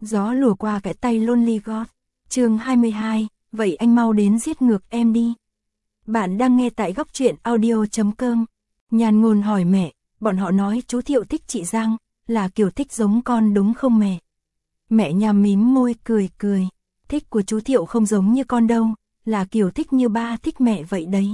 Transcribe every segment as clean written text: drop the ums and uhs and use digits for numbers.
Gió lùa qua cái tay Lonely God. Chương 22, vậy anh mau đến giết ngược em đi. Bạn đang nghe tại góc truyện audio.com. Nhàn Ngôn hỏi mẹ, bọn họ nói chú Thiệu thích chị Giang, là kiểu thích giống con đúng không mẹ? Mẹ nhằm mím môi cười cười, thích của chú Thiệu không giống như con đâu, là kiểu thích như ba thích mẹ vậy đấy.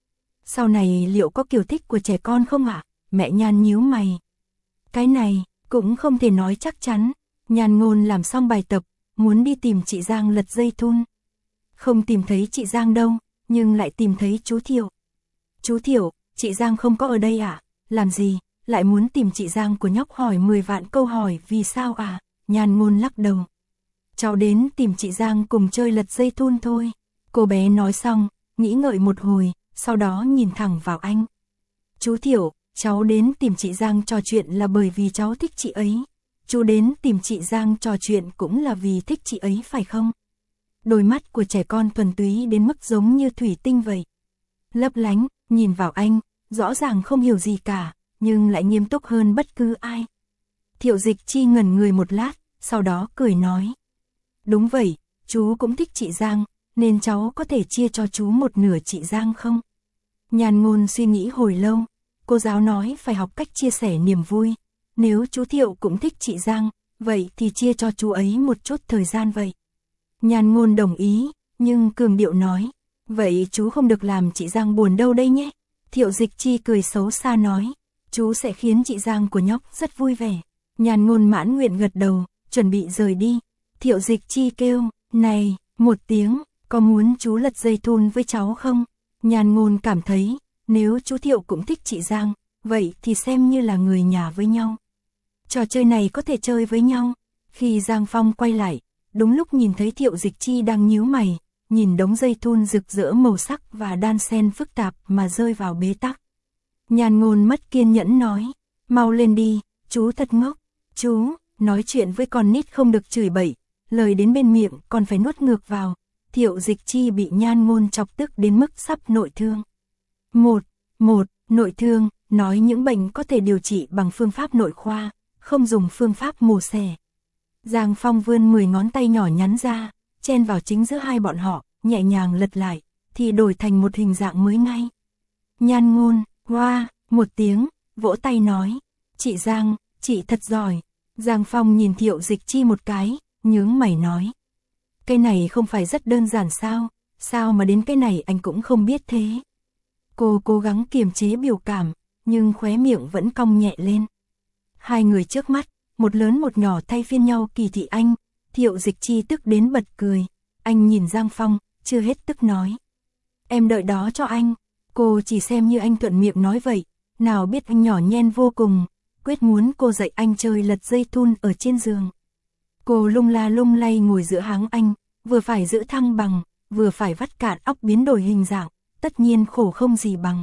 Sau này liệu có kiểu thích của trẻ con không ạ? Mẹ Nhan nhíu mày. Cái này, cũng không thể nói chắc chắn. Nhàn Ngôn làm xong bài tập, muốn đi tìm chị Giang lật dây thun. Không tìm thấy chị Giang đâu, nhưng lại tìm thấy chú Thiệu. Chú Thiệu, chị Giang không có ở đây à? Làm gì, lại muốn tìm chị Giang của nhóc hỏi 10 vạn câu hỏi vì sao à? Nhàn Ngôn lắc đầu. Cháu đến tìm chị Giang cùng chơi lật dây thun thôi. Cô bé nói xong, nghĩ ngợi một hồi, sau đó nhìn thẳng vào anh. Chú Thiệu, cháu đến tìm chị Giang trò chuyện là bởi vì cháu thích chị ấy. Chú đến tìm chị Giang trò chuyện cũng là vì thích chị ấy phải không? Đôi mắt của trẻ con thuần túy đến mức giống như thủy tinh vậy. Lấp lánh, nhìn vào anh, rõ ràng không hiểu gì cả, nhưng lại nghiêm túc hơn bất cứ ai. Thiệu Dịch Chi ngẩn người một lát, sau đó cười nói. Đúng vậy, chú cũng thích chị Giang, nên cháu có thể chia cho chú một nửa chị Giang không? Nhàn Ngôn suy nghĩ hồi lâu, cô giáo nói phải học cách chia sẻ niềm vui. Nếu chú Thiệu cũng thích chị Giang, vậy thì chia cho chú ấy một chút thời gian vậy. Nhàn Ngôn đồng ý, nhưng cường điệu nói, vậy chú không được làm chị Giang buồn đâu đây nhé. Thiệu Dịch Chi cười xấu xa nói, chú sẽ khiến chị Giang của nhóc rất vui vẻ. Nhàn Ngôn mãn nguyện gật đầu, chuẩn bị rời đi. Thiệu Dịch Chi kêu, này, một tiếng, có muốn chú lật dây thun với cháu không? Nhàn Ngôn cảm thấy, nếu chú Thiệu cũng thích chị Giang, vậy thì xem như là người nhà với nhau. Trò chơi này có thể chơi với nhau. Khi Giang Phong quay lại, đúng lúc nhìn thấy Thiệu Dịch Chi đang nhíu mày, nhìn đống dây thun rực rỡ màu sắc và đan xen phức tạp mà rơi vào bế tắc. Nhàn Ngôn mất kiên nhẫn nói, mau lên đi, chú thật ngốc. Chú, nói chuyện với con nít không được chửi bậy, lời đến bên miệng còn phải nuốt ngược vào. Thiệu Dịch Chi bị Nhàn Ngôn chọc tức đến mức sắp nội thương. Nội thương, nói những bệnh có thể điều trị bằng phương pháp nội khoa, không dùng phương pháp mổ xẻ. Giang Phong vươn 10 ngón tay nhỏ nhắn ra, chen vào chính giữa hai bọn họ, nhẹ nhàng lật lại, thì đổi thành một hình dạng mới ngay. Nhàn Ngôn, hoa, một tiếng, vỗ tay nói, chị Giang, chị thật giỏi. Giang Phong nhìn Thiệu Dịch Chi một cái, nhướng mày nói. Cái này không phải rất đơn giản sao, sao mà đến cái này anh cũng không biết thế. Cô cố gắng kiềm chế biểu cảm, nhưng khóe miệng vẫn cong nhẹ lên. Hai người trước mắt, một lớn một nhỏ thay phiên nhau kỳ thị anh. Thiệu Dịch Chi tức đến bật cười. Anh nhìn Giang Phong, chưa hết tức nói. Em đợi đó cho anh. Cô chỉ xem như anh thuận miệng nói vậy. Nào biết anh nhỏ nhen vô cùng, quyết muốn cô dạy anh chơi lật dây thun ở trên giường. Cô lung la lung lay ngồi giữa háng anh, vừa phải giữ thăng bằng, vừa phải vắt cạn óc biến đổi hình dạng, tất nhiên khổ không gì bằng.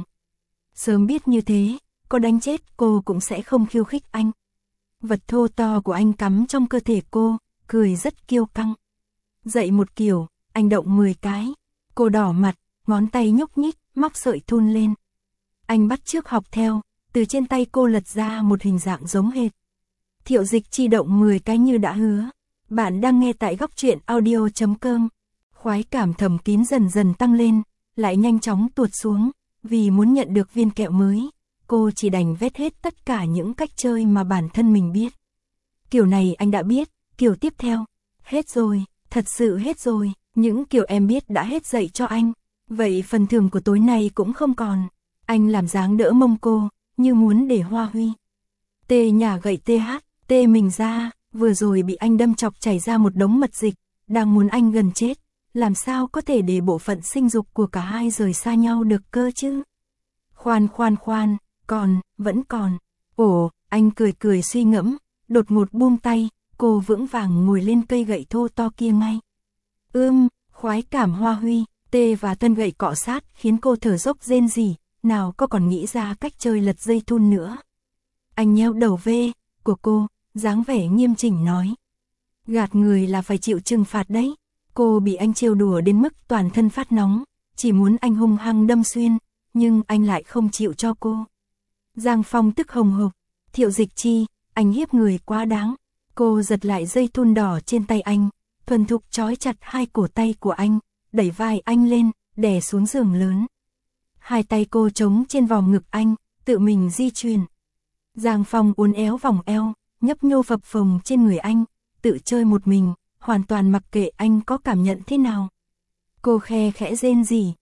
Sớm biết như thế, có đánh chết cô cũng sẽ không khiêu khích anh. Vật thô to của anh cắm trong cơ thể cô, cười rất kiêu căng. Dậy một kiểu, anh động 10 cái. Cô đỏ mặt, ngón tay nhúc nhích, móc sợi thun lên. Anh bắt chước học theo, từ trên tay cô lật ra một hình dạng giống hệt. Thiệu Dịch Chi động 10 cái như đã hứa. Bạn đang nghe tại góc truyện audio.com. Khoái cảm thầm kín dần dần tăng lên, lại nhanh chóng tuột xuống. Vì muốn nhận được viên kẹo mới, cô chỉ đành vét hết tất cả những cách chơi mà bản thân mình biết. Kiểu này anh đã biết, kiểu tiếp theo, hết rồi, thật sự hết rồi, những kiểu em biết đã hết dạy cho anh. Vậy phần thưởng của tối nay cũng không còn. Anh làm dáng đỡ mông cô, như muốn để hoa huy. Tê nhả gậy tê mình ra, vừa rồi bị anh đâm chọc chảy ra một đống mật dịch, đang muốn anh gần chết. Làm sao có thể để bộ phận sinh dục của cả hai rời xa nhau được cơ chứ? Khoan, vẫn còn. Ồ, anh cười suy ngẫm, đột ngột buông tay, cô vững vàng ngồi lên cây gậy thô to kia ngay. Khoái cảm hoa huy, tê và thân gậy cọ sát khiến cô thở dốc rên rỉ, nào có còn nghĩ ra cách chơi lật dây thun nữa. Anh nheo đầu về của cô, dáng vẻ nghiêm chỉnh nói. Gạt người là phải chịu trừng phạt đấy. Cô bị anh trêu đùa đến mức toàn thân phát nóng, chỉ muốn anh hung hăng đâm xuyên, nhưng anh lại không chịu cho cô. Giang Phong tức hồng hộc, Thiệu Dịch Chi, anh hiếp người quá đáng. Cô giật lại dây thun đỏ trên tay anh, thuần thục trói chặt hai cổ tay của anh, đẩy vai anh lên, đè xuống giường lớn. Hai tay cô chống trên vòng ngực anh, tự mình di chuyển. Giang Phong uốn éo vòng eo, nhấp nhô phập phồng trên người anh, tự chơi một mình, hoàn toàn mặc kệ anh có cảm nhận thế nào. Cô khe khẽ rên rỉ,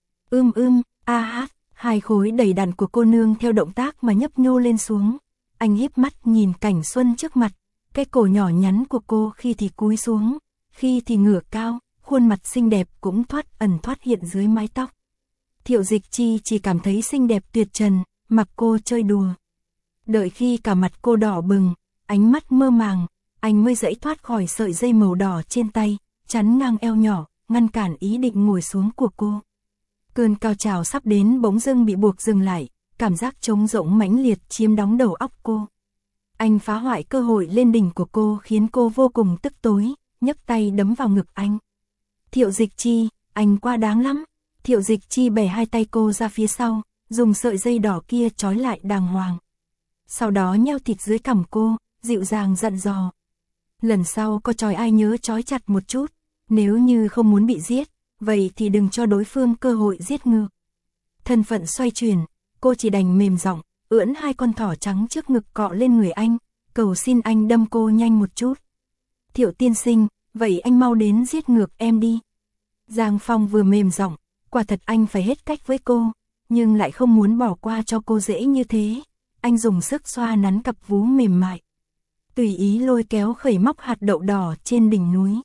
a hát, hai khối đầy đặn của cô nương theo động tác mà nhấp nhô lên xuống. Anh híp mắt nhìn cảnh xuân trước mặt, cái cổ nhỏ nhắn của cô khi thì cúi xuống, khi thì ngửa cao, khuôn mặt xinh đẹp cũng thoát ẩn thoát hiện dưới mái tóc. Thiệu Dịch Chi chỉ cảm thấy xinh đẹp tuyệt trần, mặc cô chơi đùa. Đợi khi cả mặt cô đỏ bừng, ánh mắt mơ màng, anh mới giãy thoát khỏi sợi dây màu đỏ trên tay, chắn ngang eo nhỏ, ngăn cản ý định ngồi xuống của cô. Cơn cao trào sắp đến bỗng dưng bị buộc dừng lại, cảm giác trống rỗng mãnh liệt chiếm đóng đầu óc cô. Anh phá hoại cơ hội lên đỉnh của cô khiến cô vô cùng tức tối, nhấc tay đấm vào ngực anh. Thiệu Dịch Chi, anh quá đáng lắm. Thiệu Dịch Chi bẻ hai tay cô ra phía sau, dùng sợi dây đỏ kia trói lại đàng hoàng. Sau đó nheo thịt dưới cằm cô, dịu dàng dặn dò. Lần sau có trói ai nhớ trói chặt một chút, nếu như không muốn bị giết, vậy thì đừng cho đối phương cơ hội giết ngược. Thân phận xoay chuyển, cô chỉ đành mềm giọng, ưỡn hai con thỏ trắng trước ngực cọ lên người anh, cầu xin anh đâm cô nhanh một chút. Thiệu tiên sinh, vậy anh mau đến giết ngược em đi. Giang Phong vừa mềm giọng, quả thật anh phải hết cách với cô, nhưng lại không muốn bỏ qua cho cô dễ như thế. Anh dùng sức xoa nắn cặp vú mềm mại, tùy ý lôi kéo khẩy móc hạt đậu đỏ trên đỉnh núi.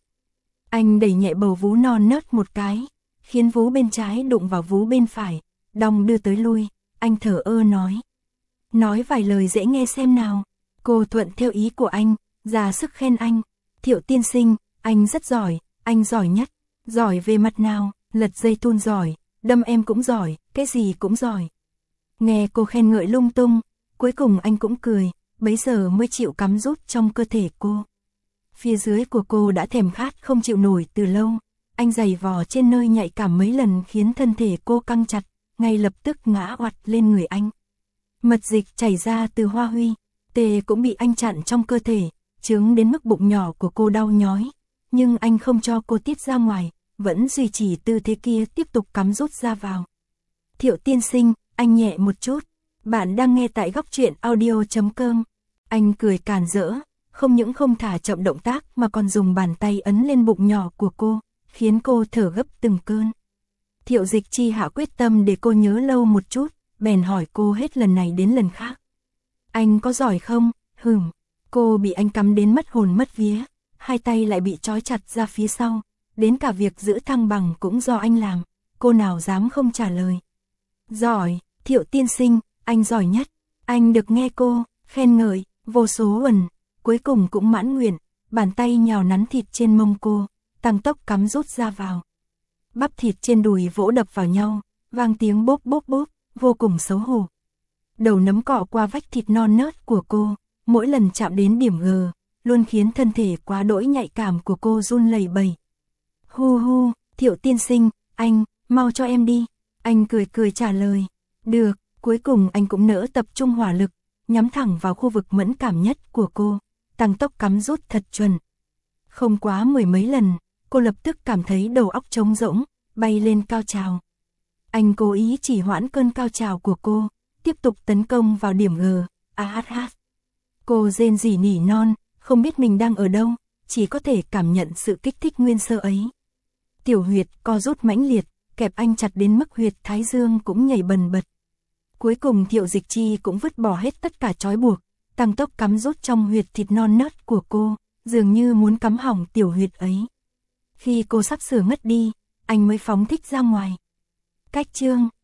Anh đẩy nhẹ bầu vú non nớt một cái, khiến vú bên trái đụng vào vú bên phải, đong đưa tới lui. Anh thở ơ nói. Nói vài lời dễ nghe xem nào. Cô thuận theo ý của anh, ra sức khen anh. Thiệu tiên sinh, anh rất giỏi, anh giỏi nhất. Giỏi về mặt nào? Lật dây thun giỏi, đâm em cũng giỏi, cái gì cũng giỏi. Nghe cô khen ngợi lung tung, cuối cùng anh cũng cười, bấy giờ mới chịu cắm rút trong cơ thể cô. Phía dưới của cô đã thèm khát không chịu nổi từ lâu, anh giày vò trên nơi nhạy cảm mấy lần khiến thân thể cô căng chặt, ngay lập tức ngã oặt lên người anh. Mật dịch chảy ra từ hoa huy, tê cũng bị anh chặn trong cơ thể, chướng đến mức bụng nhỏ của cô đau nhói, nhưng anh không cho cô tiết ra ngoài, vẫn duy trì tư thế kia tiếp tục cắm rút ra vào. Thiệu tiên sinh, anh nhẹ một chút. Bạn đang nghe tại góc truyện audio.com. Anh cười càn rỡ, không những không thả chậm động tác mà còn dùng bàn tay ấn lên bụng nhỏ của cô, khiến cô thở gấp từng cơn. Thiệu Dịch Chi hạ quyết tâm để cô nhớ lâu một chút, bèn hỏi cô hết lần này đến lần khác. Anh có giỏi không? Cô bị anh cắm đến mất hồn mất vía, hai tay lại bị trói chặt ra phía sau, đến cả việc giữ thăng bằng cũng do anh làm, cô nào dám không trả lời. Giỏi, Thiệu tiên sinh, anh giỏi nhất. Anh được nghe cô khen ngợi vô số lần, cuối cùng cũng mãn nguyện, bàn tay nhào nắn thịt trên mông cô, tăng tốc cắm rút ra vào. Bắp thịt trên đùi vỗ đập vào nhau, vang tiếng bốp bốp bốp, vô cùng xấu hổ. Đầu nấm cọ qua vách thịt non nớt của cô, mỗi lần chạm đến điểm G, luôn khiến thân thể quá đỗi nhạy cảm của cô run lẩy bẩy. Hu, Thiệu tiên sinh, anh, mau cho em đi. Anh cười cười trả lời. Được, cuối cùng anh cũng nỡ tập trung hỏa lực, nhắm thẳng vào khu vực mẫn cảm nhất của cô, tăng tốc cắm rút thật chuẩn. Không quá mười mấy lần, cô lập tức cảm thấy đầu óc trống rỗng, bay lên cao trào. Anh cố ý chỉ hoãn cơn cao trào của cô, tiếp tục tấn công vào điểm G, AHH. Cô rên rỉ nỉ non, không biết mình đang ở đâu, chỉ có thể cảm nhận sự kích thích nguyên sơ ấy. Tiểu huyệt co rút mãnh liệt, kẹp anh chặt đến mức huyệt thái dương cũng nhảy bần bật. Cuối cùng Thiệu Dịch Chi cũng vứt bỏ hết tất cả trói buộc, tăng tốc cắm rút trong huyệt thịt non nớt của cô, dường như muốn cắm hỏng tiểu huyệt ấy. Khi cô sắp sửa ngất đi, anh mới phóng thích ra ngoài. Cách chương